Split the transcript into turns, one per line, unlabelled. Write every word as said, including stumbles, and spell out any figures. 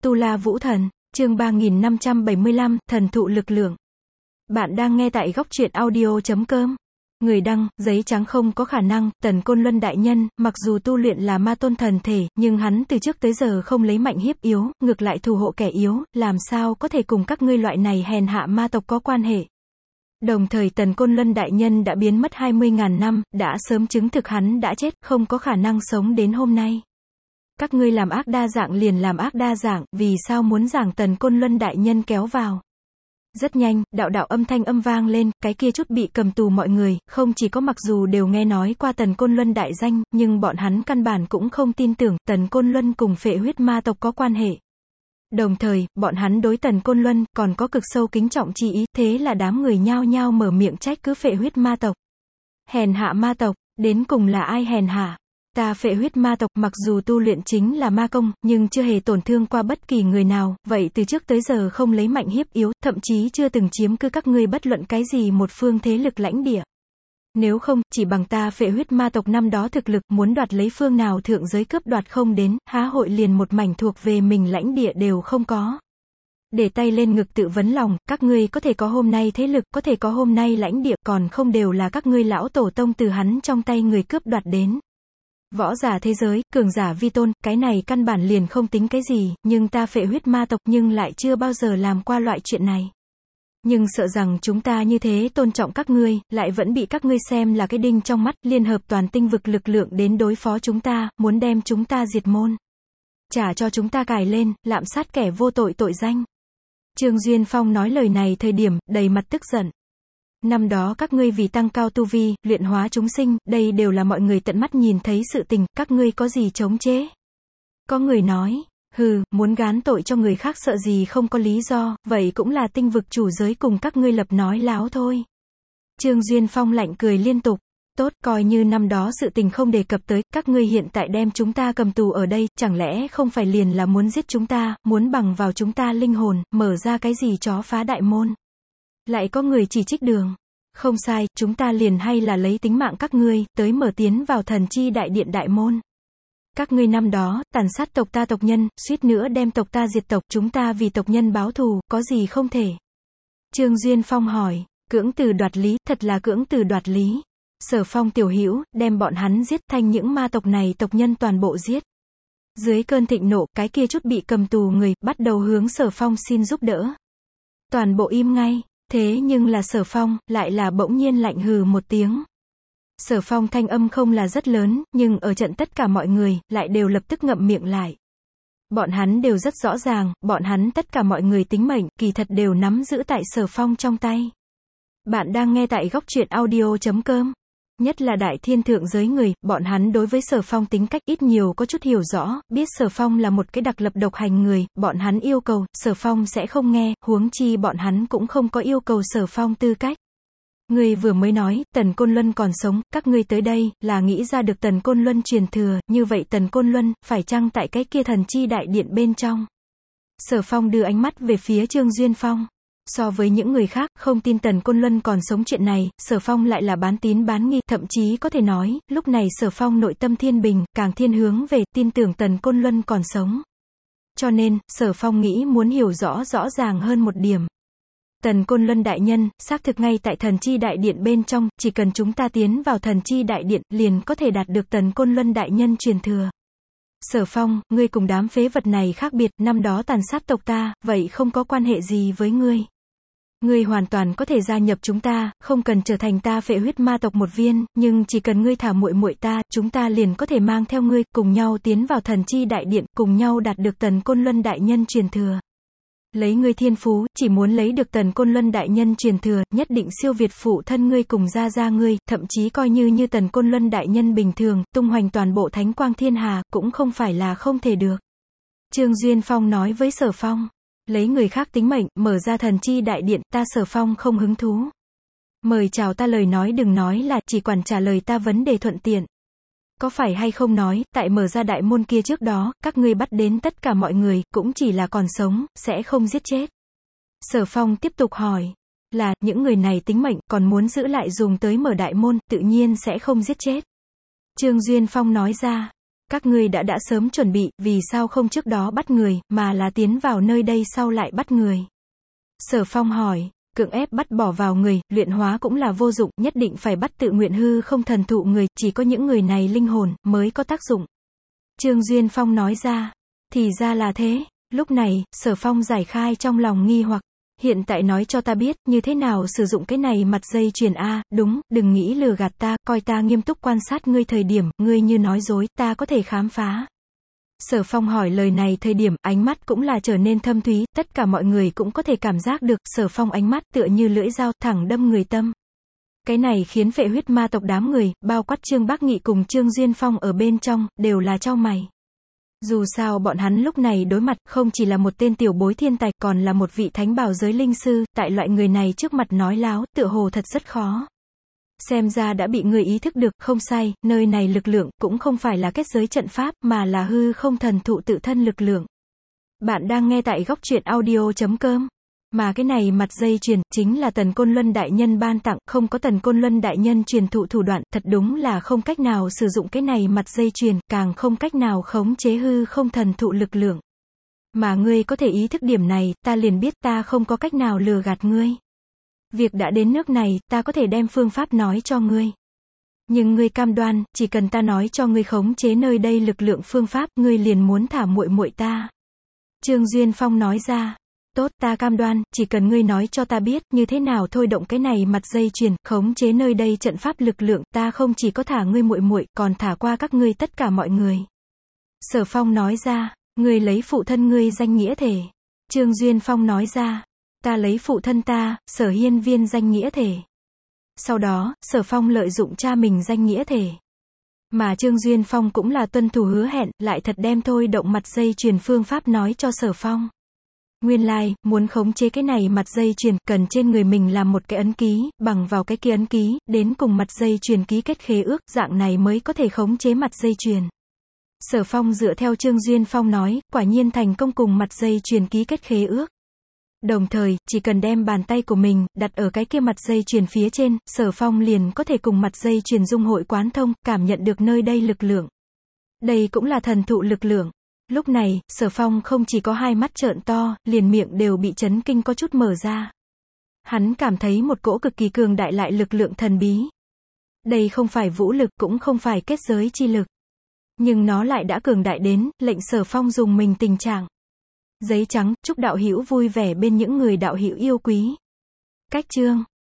Tu La Vũ Thần, chương ba nghìn năm trăm bảy mươi lăm, thần thụ lực lượng. Bạn đang nghe tại góc truyện audio chấm com. Người đăng, giấy trắng không có khả năng, Tần Côn Luân đại nhân, mặc dù tu luyện là ma tôn thần thể, nhưng hắn từ trước tới giờ không lấy mạnh hiếp yếu, ngược lại thù hộ kẻ yếu, làm sao có thể cùng các ngươi loại này hèn hạ ma tộc có quan hệ. Đồng thời Tần Côn Luân đại nhân đã biến mất hai mươi nghìn năm, đã sớm chứng thực hắn đã chết, không có khả năng sống đến hôm nay. Các ngươi làm ác đa dạng liền làm ác đa dạng, vì sao muốn giảng Tần Côn Luân đại nhân kéo vào. Rất nhanh, đạo đạo âm thanh âm vang lên, cái kia chút bị cầm tù mọi người, không chỉ có mặc dù đều nghe nói qua Tần Côn Luân đại danh, nhưng bọn hắn căn bản cũng không tin tưởng, Tần Côn Luân cùng phệ huyết ma tộc có quan hệ. Đồng thời, bọn hắn đối Tần Côn Luân, còn có cực sâu kính trọng chi ý, thế là đám người nhao nhao mở miệng trách cứ phệ huyết ma tộc. Hèn hạ ma tộc, đến cùng là ai hèn hạ? Ta phệ huyết ma tộc mặc dù tu luyện chính là ma công, nhưng chưa hề tổn thương qua bất kỳ người nào, vậy từ trước tới giờ không lấy mạnh hiếp yếu, thậm chí chưa từng chiếm cứ các ngươi bất luận cái gì một phương thế lực lãnh địa. Nếu không, chỉ bằng ta phệ huyết ma tộc năm đó thực lực, muốn đoạt lấy phương nào thượng giới cướp đoạt không đến, há hội liền một mảnh thuộc về mình lãnh địa đều không có. Để tay lên ngực tự vấn lòng, các ngươi có thể có hôm nay thế lực, có thể có hôm nay lãnh địa, còn không đều là các ngươi lão tổ tông từ hắn trong tay người cướp đoạt đến. Võ giả thế giới, cường giả vi tôn, cái này căn bản liền không tính cái gì, nhưng ta phệ huyết ma tộc nhưng lại chưa bao giờ làm qua loại chuyện này. Nhưng sợ rằng chúng ta như thế tôn trọng các ngươi, lại vẫn bị các ngươi xem là cái đinh trong mắt, liên hợp toàn tinh vực lực lượng đến đối phó chúng ta, muốn đem chúng ta diệt môn. Trả cho chúng ta cài lên, lạm sát kẻ vô tội tội danh. Trương Duyên Phong nói lời này thời điểm, đầy mặt tức giận. Năm đó các ngươi vì tăng cao tu vi, luyện hóa chúng sinh, đây đều là mọi người tận mắt nhìn thấy sự tình, các ngươi có gì chống chế? Có người nói, hừ, muốn gán tội cho người khác sợ gì không có lý do, vậy cũng là tinh vực chủ giới cùng các ngươi lập nói láo thôi. Trương Duyên Phong lạnh cười liên tục, tốt, coi như năm đó sự tình không đề cập tới, các ngươi hiện tại đem chúng ta cầm tù ở đây, chẳng lẽ không phải liền là muốn giết chúng ta, muốn bằng vào chúng ta linh hồn, mở ra cái gì chó phá đại môn. Lại có người chỉ trích đường. Không sai, chúng ta liền hay là lấy tính mạng các ngươi, tới mở tiến vào thần chi đại điện đại môn. Các ngươi năm đó, tàn sát tộc ta tộc nhân, suýt nữa đem tộc ta diệt tộc, chúng ta vì tộc nhân báo thù, có gì không thể? Trương Duyên Phong hỏi, cưỡng từ đoạt lý, thật là cưỡng từ đoạt lý. Sở Phong tiểu hữu, đem bọn hắn giết, thành những ma tộc này tộc nhân toàn bộ giết. Dưới cơn thịnh nộ, cái kia chút bị cầm tù người, bắt đầu hướng Sở Phong xin giúp đỡ. Toàn bộ im ngay. Thế nhưng là Sở Phong, lại là bỗng nhiên lạnh hừ một tiếng. Sở Phong thanh âm không là rất lớn, nhưng ở trận tất cả mọi người, lại đều lập tức ngậm miệng lại. Bọn hắn đều rất rõ ràng, bọn hắn tất cả mọi người tính mệnh, kỳ thật đều nắm giữ tại Sở Phong trong tay. Bạn đang nghe tại góc truyện audio chấm com. Nhất là đại thiên thượng giới người, bọn hắn đối với Sở Phong tính cách ít nhiều có chút hiểu rõ, biết Sở Phong là một cái đặc lập độc hành người, bọn hắn yêu cầu, Sở Phong sẽ không nghe, huống chi bọn hắn cũng không có yêu cầu Sở Phong tư cách. Ngươi vừa mới nói, Tần Côn Luân còn sống, các ngươi tới đây, là nghĩ ra được Tần Côn Luân truyền thừa, như vậy Tần Côn Luân, phải chăng tại cái kia thần chi đại điện bên trong? Sở Phong đưa ánh mắt về phía Trương Duyên Phong. So với những người khác, không tin Tần Côn Luân còn sống chuyện này, Sở Phong lại là bán tín bán nghi, thậm chí có thể nói, lúc này Sở Phong nội tâm thiên bình, càng thiên hướng về, tin tưởng Tần Côn Luân còn sống. Cho nên, Sở Phong nghĩ muốn hiểu rõ rõ ràng hơn một điểm. Tần Côn Luân đại nhân, xác thực ngay tại thần chi đại điện bên trong, chỉ cần chúng ta tiến vào thần chi đại điện, liền có thể đạt được Tần Côn Luân đại nhân truyền thừa. Sở Phong, ngươi cùng đám phế vật này khác biệt, năm đó tàn sát tộc ta, vậy không có quan hệ gì với ngươi. Ngươi hoàn toàn có thể gia nhập chúng ta, không cần trở thành ta phệ huyết ma tộc một viên, nhưng chỉ cần ngươi thả muội muội ta, chúng ta liền có thể mang theo ngươi, cùng nhau tiến vào thần chi đại điện, cùng nhau đạt được Tần Côn Luân đại nhân truyền thừa. Lấy ngươi thiên phú, chỉ muốn lấy được Tần Côn Luân đại nhân truyền thừa, nhất định siêu việt phụ thân ngươi cùng gia gia ngươi, thậm chí coi như như Tần Côn Luân đại nhân bình thường, tung hoành toàn bộ thánh quang thiên hà, cũng không phải là không thể được. Trương Duyên Phong nói với Sở Phong, lấy người khác tính mệnh, mở ra thần chi đại điện, ta Sở Phong không hứng thú. Mời chào ta lời nói đừng nói là, chỉ quản trả lời ta vấn đề thuận tiện. Có phải hay không nói, tại mở ra đại môn kia trước đó, các ngươi bắt đến tất cả mọi người, cũng chỉ là còn sống, sẽ không giết chết. Sở Phong tiếp tục hỏi, là, những người này tính mệnh, còn muốn giữ lại dùng tới mở đại môn, tự nhiên sẽ không giết chết. Trương Duyên Phong nói ra, Các ngươi đã đã sớm chuẩn bị, vì sao không trước đó bắt người, mà là tiến vào nơi đây sau lại bắt người? Sở Phong hỏi, cưỡng ép bắt bỏ vào người, luyện hóa cũng là vô dụng, nhất định phải bắt tự nguyện hư không thần thụ người, chỉ có những người này linh hồn, mới có tác dụng. Trương Duyên Phong nói ra, thì ra là thế. Lúc này, Sở Phong giải khai trong lòng nghi hoặc, hiện tại nói cho ta biết, như thế nào sử dụng cái này mặt dây chuyền a, đúng, đừng nghĩ lừa gạt ta, coi ta nghiêm túc quan sát ngươi thời điểm, ngươi như nói dối, ta có thể khám phá. Sở Phong hỏi lời này thời điểm, ánh mắt cũng là trở nên thâm thúy, tất cả mọi người cũng có thể cảm giác được, Sở Phong ánh mắt tựa như lưỡi dao, thẳng đâm người tâm. Cái này khiến phệ huyết ma tộc đám người, bao quát Trương Bác Nghị cùng Trương Duyên Phong ở bên trong, đều là chau mày. Dù sao bọn hắn lúc này đối mặt, không chỉ là một tên tiểu bối thiên tài, còn là một vị thánh bảo giới linh sư, tại loại người này trước mặt nói láo, tựa hồ thật rất khó. Xem ra đã bị người ý thức được, không sai, nơi này lực lượng, cũng không phải là kết giới trận pháp, mà là hư không thần thụ tự thân lực lượng. Bạn đang nghe tại góc truyện audio chấm com. Mà cái này mặt dây chuyền, chính là Tần Côn Luân Đại Nhân ban tặng, không có Tần Côn Luân Đại Nhân truyền thụ thủ đoạn, thật đúng là không cách nào sử dụng cái này mặt dây chuyền, càng không cách nào khống chế hư không thần thụ lực lượng. Mà ngươi có thể ý thức điểm này, ta liền biết ta không có cách nào lừa gạt ngươi. Việc đã đến nước này, ta có thể đem phương pháp nói cho ngươi. Nhưng ngươi cam đoan, chỉ cần ta nói cho ngươi khống chế nơi đây lực lượng phương pháp, ngươi liền muốn thả muội muội ta. Trương Duyên Phong nói ra. Tốt, ta cam đoan, chỉ cần ngươi nói cho ta biết, như thế nào thôi động cái này mặt dây chuyền, khống chế nơi đây trận pháp lực lượng, ta không chỉ có thả ngươi muội muội, còn thả qua các ngươi tất cả mọi người. Sở Phong nói ra, ngươi lấy phụ thân ngươi danh nghĩa thể. Trương Duyên Phong nói ra, ta lấy phụ thân ta, Sở Hiên Viên danh nghĩa thể. Sau đó, Sở Phong lợi dụng cha mình danh nghĩa thể. Mà Trương Duyên Phong cũng là tuân thủ hứa hẹn, lại thật đem thôi động mặt dây chuyền phương pháp nói cho Sở Phong. Nguyên lai, like, muốn khống chế cái này mặt dây chuyền, cần trên người mình làm một cái ấn ký, bằng vào cái kia ấn ký, đến cùng mặt dây chuyền ký kết khế ước, dạng này mới có thể khống chế mặt dây chuyền. Sở Phong dựa theo Trương Duyên Phong nói, quả nhiên thành công cùng mặt dây chuyền ký kết khế ước. Đồng thời, chỉ cần đem bàn tay của mình, đặt ở cái kia mặt dây chuyền phía trên, Sở Phong liền có thể cùng mặt dây chuyền dung hội quán thông, cảm nhận được nơi đây lực lượng. Đây cũng là thần thụ lực lượng. Lúc này, Sở Phong không chỉ có hai mắt trợn to, liền miệng đều bị chấn kinh có chút mở ra. Hắn cảm thấy một cỗ cực kỳ cường đại lại lực lượng thần bí. Đây không phải vũ lực, cũng không phải kết giới chi lực. Nhưng nó lại đã cường đại đến, lệnh Sở Phong dùng mình tình trạng. Giấy trắng, chúc đạo hữu vui vẻ bên những người đạo hữu yêu quý. Cách chương